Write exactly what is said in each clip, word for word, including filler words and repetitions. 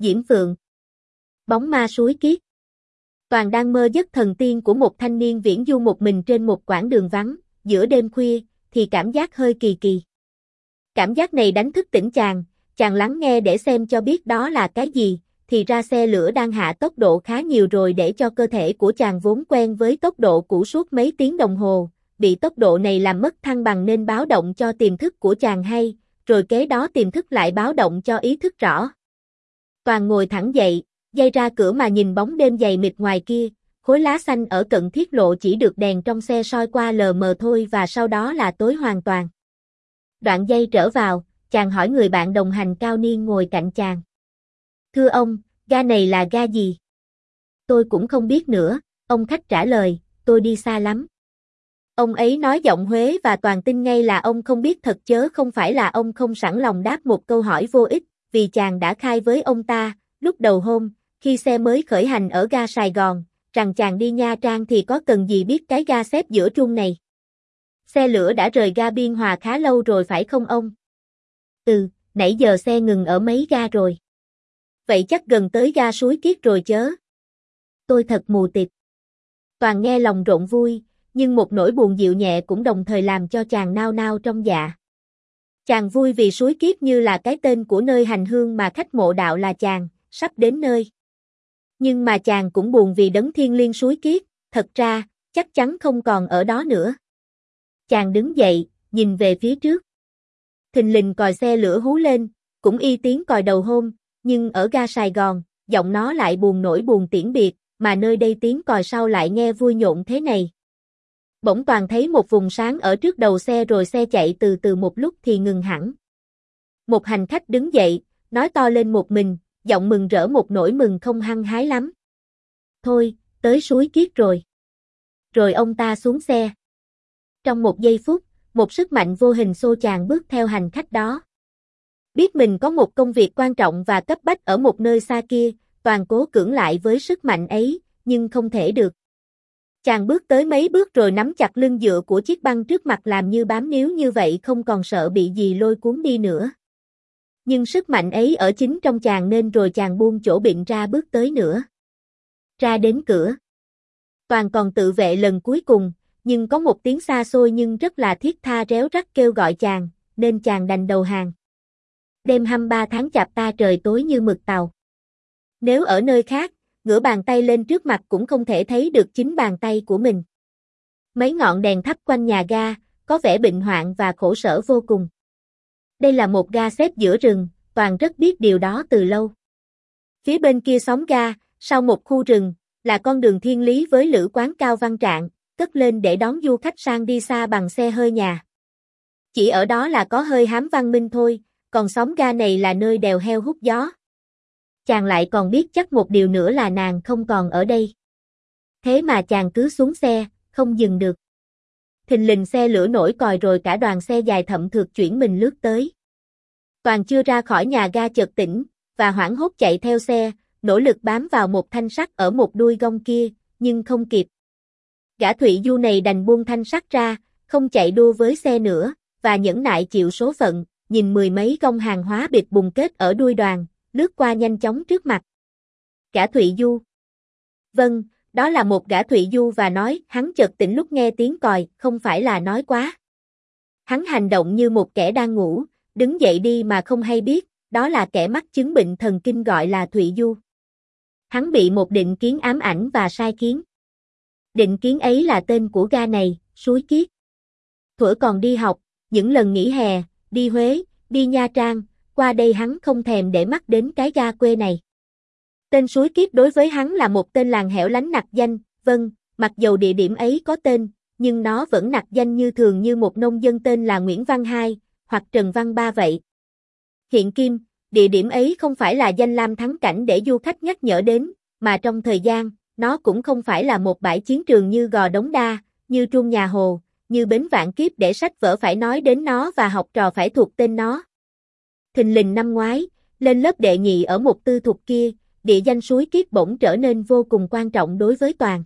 Diễm Phượng. Bóng ma suối kiết. Toàn đang mơ giấc thần tiên của một thanh niên viễn du một mình trên một quãng đường vắng, giữa đêm khuya, thì cảm giác hơi kỳ kỳ. Cảm giác này đánh thức tỉnh chàng, chàng lắng nghe để xem cho biết đó là cái gì, thì ra xe lửa đang hạ tốc độ khá nhiều rồi để cho cơ thể của chàng vốn quen với tốc độ cũ suốt mấy tiếng đồng hồ, bị tốc độ này làm mất thăng bằng nên báo động cho tiềm thức của chàng hay, rồi kế đó tiềm thức lại báo động cho ý thức rõ. Toàn ngồi thẳng dậy, dây ra cửa mà nhìn bóng đêm dày mịt ngoài kia, khối lá xanh ở cận thiết lộ chỉ được đèn trong xe soi qua lờ mờ thôi và sau đó là tối hoàn toàn. Đoạn dây trở vào, chàng hỏi người bạn đồng hành cao niên ngồi cạnh chàng. Thưa ông, ga này là ga gì? Tôi cũng không biết nữa, ông khách trả lời, tôi đi xa lắm. Ông ấy nói giọng Huế và Toàn tin ngay là ông không biết thật chớ không phải là ông không sẵn lòng đáp một câu hỏi vô ích, vì chàng đã khai với ông ta, lúc đầu hôm, khi xe mới khởi hành ở ga Sài Gòn, rằng chàng đi Nha Trang thì có cần gì biết cái ga xếp giữa trung này. Xe lửa đã rời ga Biên Hòa khá lâu rồi phải không ông? Ừ, nãy giờ xe ngừng ở mấy ga rồi. Vậy chắc gần tới ga Suối Kiết rồi chớ. Tôi thật mù tịt. Toàn nghe lòng rộn vui, nhưng một nỗi buồn dịu nhẹ cũng đồng thời làm cho chàng nao nao trong dạ. Chàng vui vì Suối Kiết như là cái tên của nơi hành hương mà khách mộ đạo là chàng, sắp đến nơi. Nhưng mà chàng cũng buồn vì đấng thiêng liêng Suối Kiết, thật ra, chắc chắn không còn ở đó nữa. Chàng đứng dậy, nhìn về phía trước. Thình lình còi xe lửa hú lên, cũng y tiếng còi đầu hôm, nhưng ở ga Sài Gòn, giọng nó lại buồn nổi buồn tiễn biệt, mà nơi đây tiếng còi sau lại nghe vui nhộn thế này. Bỗng Toàn thấy một vùng sáng ở trước đầu xe rồi xe chạy từ từ một lúc thì ngừng hẳn. Một hành khách đứng dậy, nói to lên một mình, giọng mừng rỡ một nỗi mừng không hăng hái lắm. Thôi, tới Suối Kiết rồi. Rồi ông ta xuống xe. Trong một giây phút, một sức mạnh vô hình xô chàng bước theo hành khách đó. Biết mình có một công việc quan trọng và cấp bách ở một nơi xa kia, Toàn cố cưỡng lại với sức mạnh ấy, nhưng không thể được. Chàng bước tới mấy bước rồi nắm chặt lưng dựa của chiếc băng trước mặt làm như bám níu như vậy không còn sợ bị gì lôi cuốn đi nữa. Nhưng sức mạnh ấy ở chính trong chàng nên rồi chàng buông chỗ bịn ra bước tới nữa. Ra đến cửa. Toàn còn tự vệ lần cuối cùng, nhưng có một tiếng xa xôi nhưng rất là thiết tha réo rắt kêu gọi chàng, nên chàng đành đầu hàng. Đêm hai mươi ba tháng Chạp ta trời tối như mực tàu. Nếu ở nơi khác, ngửa bàn tay lên trước mặt cũng không thể thấy được chính bàn tay của mình. Mấy ngọn đèn thắp quanh nhà ga, có vẻ bệnh hoạn và khổ sở vô cùng. Đây là một ga xếp giữa rừng, Toàn rất biết điều đó từ lâu. Phía bên kia xóm ga, sau một khu rừng, là con đường thiên lý với lữ quán cao văn trạng, cất lên để đón du khách sang đi xa bằng xe hơi nhà. Chỉ ở đó là có hơi hám văn minh thôi, còn xóm ga này là nơi đèo heo hút gió. Chàng lại còn biết chắc một điều nữa là nàng không còn ở đây. Thế mà chàng cứ xuống xe, không dừng được. Thình lình xe lửa nổi còi rồi cả đoàn xe dài thậm thượt chuyển mình lướt tới. Toàn chưa ra khỏi nhà ga chợt tỉnh, và hoảng hốt chạy theo xe, nỗ lực bám vào một thanh sắt ở một đuôi gông kia, nhưng không kịp. Gã Thụy Du này đành buông thanh sắt ra, không chạy đua với xe nữa, và nhẫn nại chịu số phận, nhìn mười mấy gông hàng hóa bịt bùng kết ở đuôi đoàn, lướt qua nhanh chóng trước mặt. Gã Thụy Du. Vâng, đó là một gã Thụy Du và nói, hắn chợt tỉnh lúc nghe tiếng còi, không phải là nói quá. Hắn hành động như một kẻ đang ngủ, đứng dậy đi mà không hay biết, đó là kẻ mắc chứng bệnh thần kinh gọi là Thụy Du. Hắn bị một định kiến ám ảnh và sai kiến. Định kiến ấy là tên của ga này, Suối Kiết. Thuở còn đi học, những lần nghỉ hè, đi Huế, đi Nha Trang, qua đây hắn không thèm để mắt đến cái ga quê này. Tên Suối Kiết đối với hắn là một tên làng hẻo lánh nặc danh, vâng, mặc dầu địa điểm ấy có tên, nhưng nó vẫn nặc danh như thường như một nông dân tên là Nguyễn Văn Hai, hoặc Trần Văn Ba vậy. Hiện kim, địa điểm ấy không phải là danh lam thắng cảnh để du khách nhắc nhở đến, mà trong thời gian, nó cũng không phải là một bãi chiến trường như Gò Đống Đa, như Trung Nhà Hồ, như Bến Vạn Kiếp để sách vở phải nói đến nó và học trò phải thuộc tên nó. Thình lình năm ngoái, lên lớp đệ nhị ở một tư thục kia, địa danh Suối Kiết bỗng trở nên vô cùng quan trọng đối với Toàn.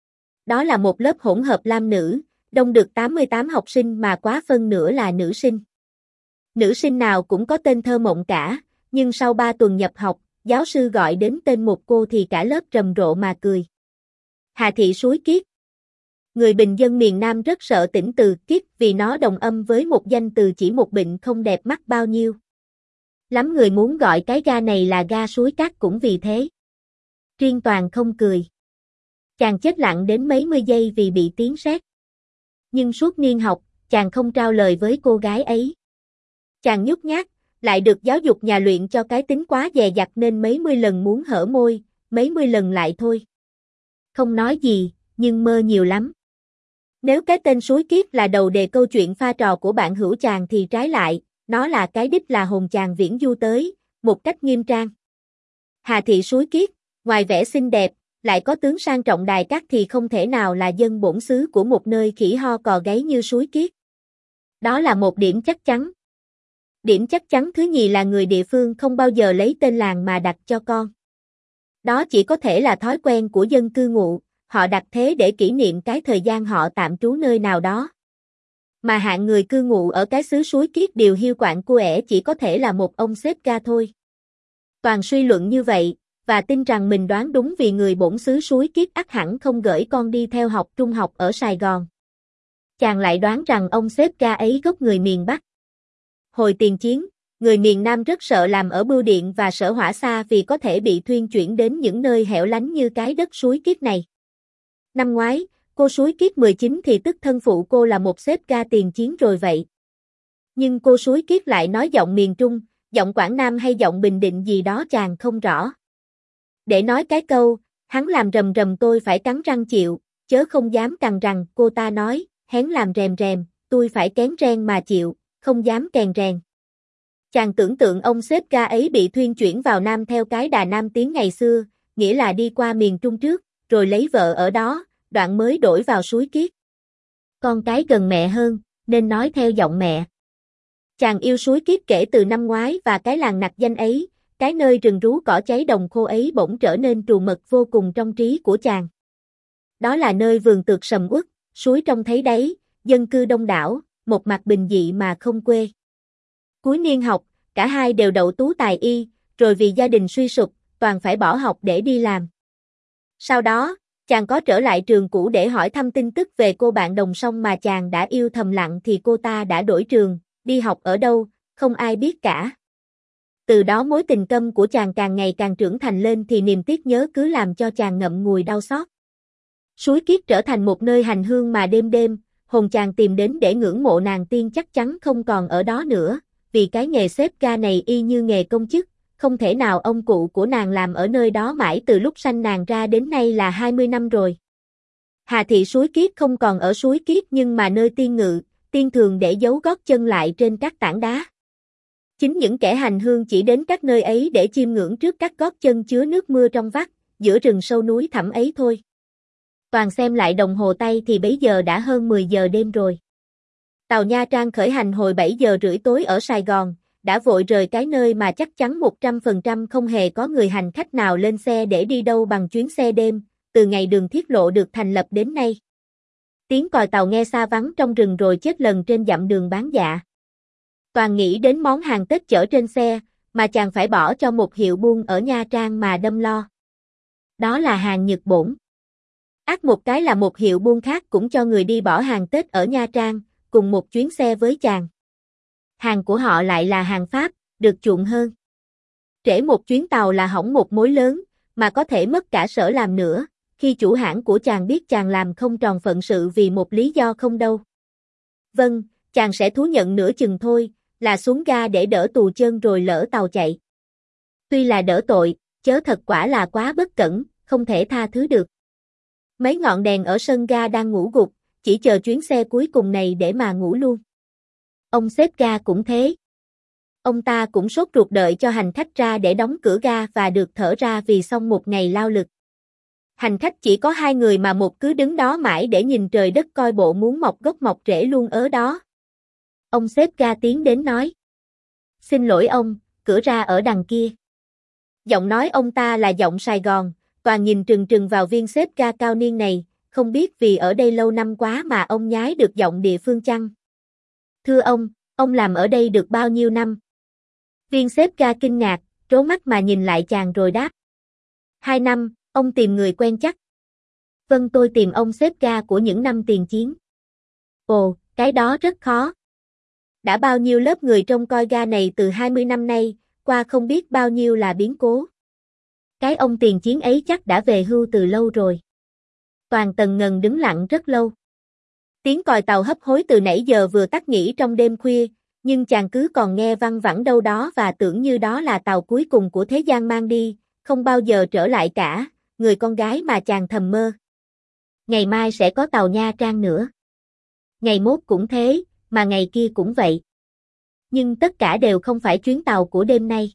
Đó là một lớp hỗn hợp nam nữ, đông được tám mươi tám học sinh mà quá phân nửa là nữ sinh. Nữ sinh nào cũng có tên thơ mộng cả, nhưng sau ba tuần nhập học, giáo sư gọi đến tên một cô thì cả lớp rầm rộ mà cười. Hà thị suối kiết. Người bình dân miền Nam rất sợ tỉnh từ kiết vì nó đồng âm với một danh từ chỉ một bệnh không đẹp mắt bao nhiêu. Lắm người muốn gọi cái ga này là ga suối cát cũng vì thế. Riêng Toàn không cười. Chàng chết lặng đến mấy mươi giây vì bị tiếng sét. Nhưng suốt niên học, chàng không trao lời với cô gái ấy. Chàng nhút nhát, lại được giáo dục nhà luyện cho cái tính quá dè dặt nên mấy mươi lần muốn hở môi, mấy mươi lần lại thôi. Không nói gì, nhưng mơ nhiều lắm. Nếu cái tên suối kiết là đầu đề câu chuyện pha trò của bạn hữu chàng thì trái lại, nó là cái đích là hồn chàng viễn du tới, một cách nghiêm trang. Hà thị suối kiết, ngoài vẻ xinh đẹp, lại có tướng sang trọng đài cát thì không thể nào là dân bổn xứ của một nơi khỉ ho cò gáy như suối kiết. Đó là một điểm chắc chắn. Điểm chắc chắn thứ nhì là người địa phương không bao giờ lấy tên làng mà đặt cho con. Đó chỉ có thể là thói quen của dân cư ngụ, họ đặt thế để kỷ niệm cái thời gian họ tạm trú nơi nào đó. Mà hạng người cư ngụ ở cái xứ suối kiết điều hiu quạnh cua ẻ chỉ có thể là một ông xếp ga thôi. Toàn suy luận như vậy, và tin rằng mình đoán đúng vì người bổn xứ suối kiết ắt hẳn không gửi con đi theo học trung học ở Sài Gòn. Chàng lại đoán rằng ông xếp ga ấy gốc người miền Bắc. Hồi tiền chiến, người miền Nam rất sợ làm ở bưu điện và sở hỏa xa vì có thể bị thuyên chuyển đến những nơi hẻo lánh như cái đất suối kiết này. Năm ngoái, cô suối kiết mười chín thì tức thân phụ cô là một xếp ga tiền chiến rồi vậy. Nhưng cô suối kiết lại nói giọng miền Trung, giọng Quảng Nam hay giọng Bình Định gì đó chàng không rõ. Để nói cái câu, hắn làm rầm rầm tôi phải cắn răng chịu, chớ không dám cằn rằng, cô ta nói, hén làm rèm rèm, tôi phải kén ren mà chịu, không dám kèn rèn. Chàng tưởng tượng ông xếp ga ấy bị thuyên chuyển vào Nam theo cái đà Nam tiến ngày xưa, nghĩa là đi qua miền Trung trước, rồi lấy vợ ở đó, đoạn mới đổi vào suối kiết. Con cái gần mẹ hơn, nên nói theo giọng mẹ. Chàng yêu suối kiết kể từ năm ngoái và cái làng nặc danh ấy, cái nơi rừng rú cỏ cháy đồng khô ấy bỗng trở nên trù mật vô cùng trong trí của chàng. Đó là nơi vườn tược sầm uất, suối trong thấy đáy, dân cư đông đảo, một mặt bình dị mà không quê. Cuối niên học, cả hai đều đậu tú tài y, rồi vì gia đình suy sụp, Toàn phải bỏ học để đi làm. Sau đó, chàng có trở lại trường cũ để hỏi thăm tin tức về cô bạn đồng song mà chàng đã yêu thầm lặng thì cô ta đã đổi trường, đi học ở đâu, không ai biết cả. Từ đó mối tình câm của chàng càng ngày càng trưởng thành lên thì niềm tiếc nhớ cứ làm cho chàng ngậm ngùi đau xót. Suối kiết trở thành một nơi hành hương mà đêm đêm, hồn chàng tìm đến để ngưỡng mộ nàng tiên chắc chắn không còn ở đó nữa, vì cái nghề xếp ga này y như nghề công chức, không thể nào ông cụ của nàng làm ở nơi đó mãi từ lúc sanh nàng ra đến nay là hai mươi năm rồi. Hà thị suối kiết không còn ở suối kiết nhưng mà nơi tiên ngự, tiên thường để giấu gót chân lại trên các tảng đá. Chính những kẻ hành hương chỉ đến các nơi ấy để chiêm ngưỡng trước các gót chân chứa nước mưa trong vắt, giữa rừng sâu núi thẳm ấy thôi. Toàn xem lại đồng hồ tay thì bấy giờ đã hơn mười giờ đêm rồi. Tàu Nha Trang khởi hành hồi bảy giờ rưỡi tối ở Sài Gòn, đã vội rời cái nơi mà chắc chắn một trăm phần trăm không hề có người hành khách nào lên xe để đi đâu bằng chuyến xe đêm, từ ngày đường thiết lộ được thành lập đến nay. Tiếng còi tàu nghe xa vắng trong rừng rồi chết lần trên dặm đường bán dạ. Toàn nghĩ đến món hàng Tết chở trên xe, mà chàng phải bỏ cho một hiệu buôn ở Nha Trang mà đâm lo. Đó là hàng Nhật Bổn. Ác một cái là một hiệu buôn khác cũng cho người đi bỏ hàng Tết ở Nha Trang, cùng một chuyến xe với chàng. Hàng của họ lại là hàng Pháp, được chuộng hơn. Trễ một chuyến tàu là hỏng một mối lớn, mà có thể mất cả sở làm nữa, khi chủ hãng của chàng biết chàng làm không tròn phận sự vì một lý do không đâu. Vâng, chàng sẽ thú nhận nửa chừng thôi, là xuống ga để đỡ tù chân rồi lỡ tàu chạy. Tuy là đỡ tội, chớ thật quả là quá bất cẩn, không thể tha thứ được. Mấy ngọn đèn ở sân ga đang ngủ gục, chỉ chờ chuyến xe cuối cùng này để mà ngủ luôn. Ông xếp ga cũng thế. Ông ta cũng sốt ruột đợi cho hành khách ra để đóng cửa ga và được thở ra vì xong một ngày lao lực. Hành khách chỉ có hai người mà một cứ đứng đó mãi để nhìn trời đất coi bộ muốn mọc gốc mọc rễ luôn ớ đó. Ông xếp ga tiến đến nói. Xin lỗi ông, cửa ra ở đằng kia. Giọng nói ông ta là giọng Sài Gòn, Toàn nhìn trừng trừng vào viên xếp ga cao niên này, không biết vì ở đây lâu năm quá mà ông nhái được giọng địa phương chăng? Thưa ông, ông làm ở đây được bao nhiêu năm? Viên xếp ga kinh ngạc, trố mắt mà nhìn lại chàng rồi đáp. Hai năm, ông tìm người quen chắc. Vâng, tôi tìm ông sếp ga của những năm tiền chiến. Ồ, cái đó rất khó. Đã bao nhiêu lớp người trông coi ga này từ hai mươi năm nay, qua không biết bao nhiêu là biến cố. Cái ông tiền chiến ấy chắc đã về hưu từ lâu rồi. Toàn Tần Ngần đứng lặng rất lâu. Tiếng còi tàu hấp hối từ nãy giờ vừa tắt nghỉ trong đêm khuya, nhưng chàng cứ còn nghe văng vẳng đâu đó và tưởng như đó là tàu cuối cùng của thế gian mang đi, không bao giờ trở lại cả, người con gái mà chàng thầm mơ. Ngày mai sẽ có tàu Nha Trang nữa. Ngày mốt cũng thế, mà ngày kia cũng vậy. Nhưng tất cả đều không phải chuyến tàu của đêm nay.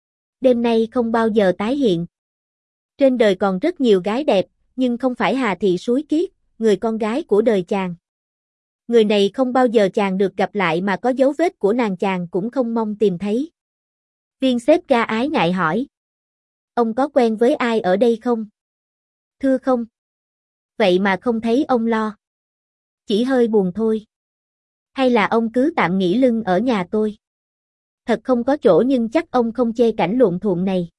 Đêm nay không bao giờ tái hiện. Trên đời còn rất nhiều gái đẹp, nhưng không phải Hà Thị Suối Kiết, người con gái của đời chàng. Người này không bao giờ chàng được gặp lại mà có dấu vết của nàng chàng cũng không mong tìm thấy. Viên sếp ga ái ngại hỏi. Ông có quen với ai ở đây không? Thưa không. Vậy mà không thấy ông lo. Chỉ hơi buồn thôi. Hay là ông cứ tạm nghỉ lưng ở nhà tôi? Thật không có chỗ nhưng chắc ông không chê cảnh luộm thuộm này.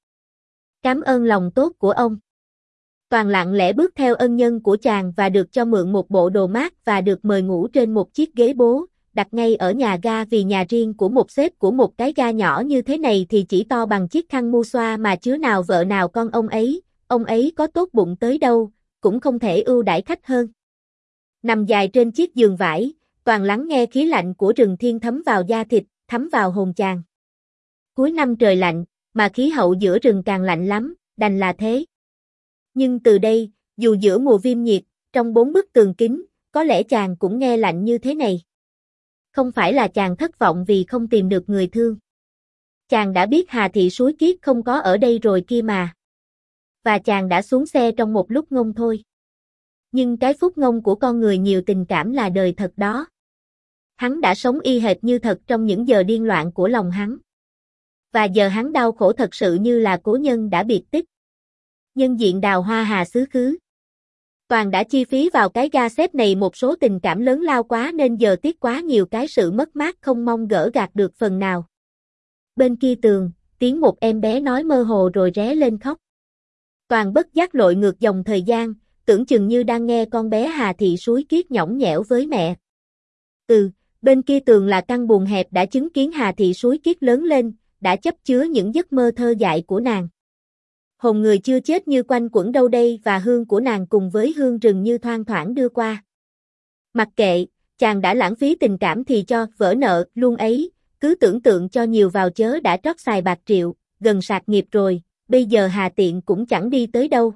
Cảm ơn lòng tốt của ông. Toàn lặng lẽ bước theo ân nhân của chàng và được cho mượn một bộ đồ mát và được mời ngủ trên một chiếc ghế bố, đặt ngay ở nhà ga vì nhà riêng của một sếp của một cái ga nhỏ như thế này thì chỉ to bằng chiếc khăn mu xoa mà chứa nào vợ nào con ông ấy, ông ấy có tốt bụng tới đâu, cũng không thể ưu đãi khách hơn. Nằm dài trên chiếc giường vải, Toàn lắng nghe khí lạnh của rừng thiên thấm vào da thịt, thấm vào hồn chàng. Cuối năm trời lạnh, mà khí hậu giữa rừng càng lạnh lắm, đành là thế. Nhưng từ đây, dù giữa mùa viêm nhiệt, trong bốn bức tường kính, có lẽ chàng cũng nghe lạnh như thế này. Không phải là chàng thất vọng vì không tìm được người thương. Chàng đã biết Hà Thị Suối Kiết không có ở đây rồi kia mà. Và chàng đã xuống xe trong một lúc ngông thôi. Nhưng cái phút ngông của con người nhiều tình cảm là đời thật đó. Hắn đã sống y hệt như thật trong những giờ điên loạn của lòng hắn. Và giờ hắn đau khổ thật sự như là cố nhân đã biệt tích. Nhân diện đào hoa hà xứ khứ. Toàn đã chi phí vào cái ga xếp này một số tình cảm lớn lao quá nên giờ tiếc quá nhiều cái sự mất mát không mong gỡ gạt được phần nào. Bên kia tường, tiếng một em bé nói mơ hồ rồi ré lên khóc. Toàn bất giác lội ngược dòng thời gian, tưởng chừng như đang nghe con bé Hà Thị Suối Kiết nhõng nhẽo với mẹ. Ừ, bên kia tường là căn buồng hẹp đã chứng kiến Hà Thị Suối Kiết lớn lên, đã chấp chứa những giấc mơ thơ dại của nàng. Hồn người chưa chết như quanh quẩn đâu đây và hương của nàng cùng với hương rừng như thoang thoảng đưa qua. Mặc kệ, chàng đã lãng phí tình cảm thì cho, vỡ nợ, luôn ấy, cứ tưởng tượng cho nhiều vào chớ đã trót xài bạc triệu, gần sạc nghiệp rồi, bây giờ Hà Tiện cũng chẳng đi tới đâu.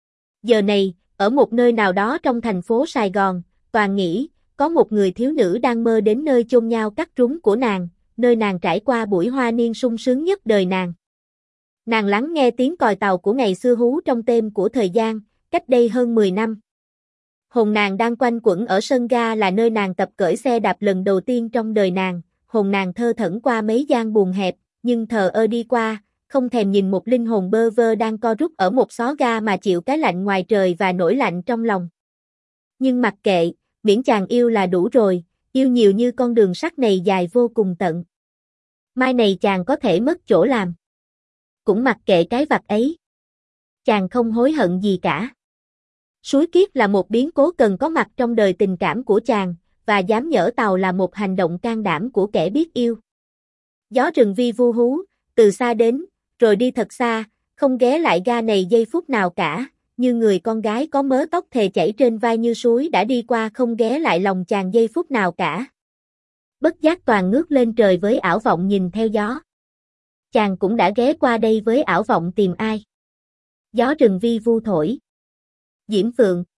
Giờ này, ở một nơi nào đó trong thành phố Sài Gòn, Toàn nghĩ, có một người thiếu nữ đang mơ đến nơi chôn nhau cắt rúng của nàng, nơi nàng trải qua buổi hoa niên sung sướng nhất đời nàng. Nàng lắng nghe tiếng còi tàu của ngày xưa hú trong đêm của thời gian, cách đây hơn mười năm. Hồn nàng đang quanh quẩn ở sân ga là nơi nàng tập cởi xe đạp lần đầu tiên trong đời nàng, hồn nàng thơ thẩn qua mấy gian buồng hẹp, nhưng thờ ơ đi qua, không thèm nhìn một linh hồn bơ vơ đang co rút ở một xó ga mà chịu cái lạnh ngoài trời và nỗi lạnh trong lòng. Nhưng mặc kệ, miễn chàng yêu là đủ rồi, yêu nhiều như con đường sắt này dài vô cùng tận. Mai này chàng có thể mất chỗ làm. Cũng mặc kệ cái vặt ấy. Chàng không hối hận gì cả. Suối Kiết là một biến cố cần có mặt trong đời tình cảm của chàng, và dám nhỡ tàu là một hành động can đảm của kẻ biết yêu. Gió rừng vi vu hú, từ xa đến, rồi đi thật xa, không ghé lại ga này giây phút nào cả, như người con gái có mớ tóc thề chảy trên vai như suối đã đi qua không ghé lại lòng chàng giây phút nào cả. Bất giác Toàn ngước lên trời với ảo vọng nhìn theo gió. Chàng cũng đã ghé qua đây với ảo vọng tìm ai. Gió rừng vi vu thổi. Diễm Phượng,